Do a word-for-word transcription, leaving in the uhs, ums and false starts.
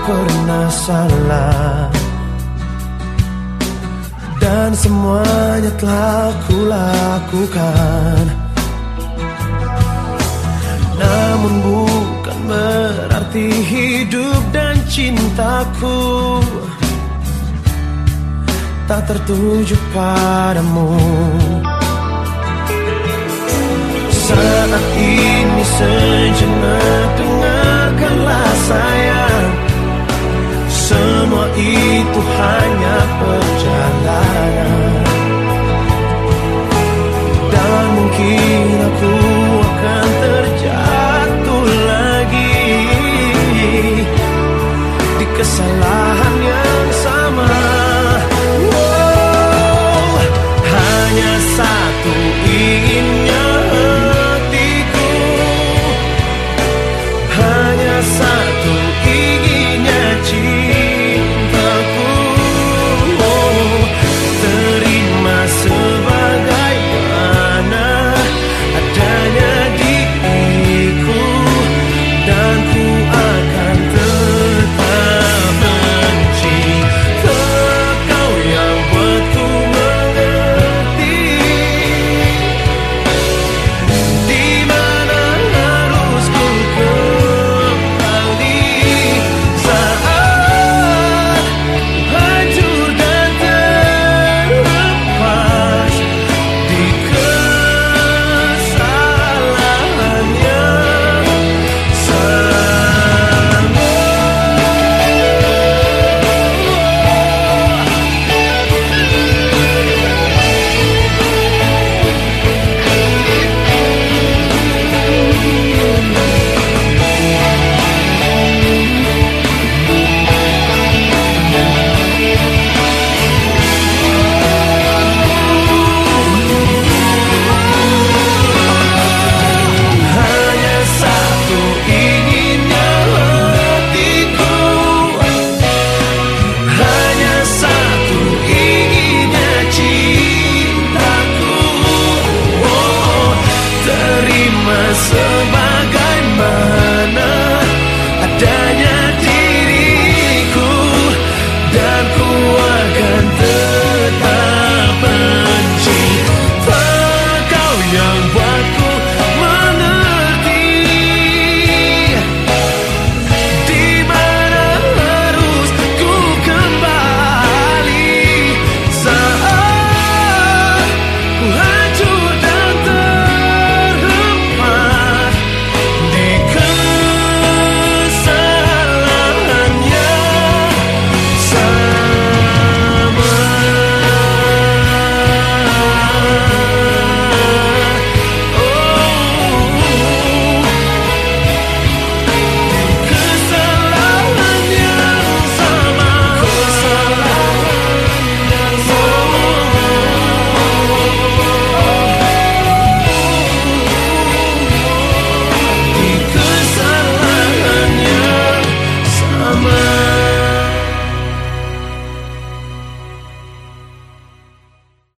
pernah salah, dan semuanya telah kulakukan. Namun bukan berarti hidup dan cintaku tak tertuju padamu. Saat ini sejenak dengarkanlah sayang, semua itu hanya perjalanan, dan mungkin aku akan terjatuh lagi di kesalahan yang sama. Oh, hanya satu inginnya hatiku, hanya satu inginnya cintaku. Oh, terima sebagaimana adanya diriku, dan ku akan tetap benci kau yang buatku mengerti di mana harus ku kembali saat hancur dan terlepas di kesalahan yang sama. Hanya satu inginnya hatiku, hanya satu inginnya cintaku. Oh, terima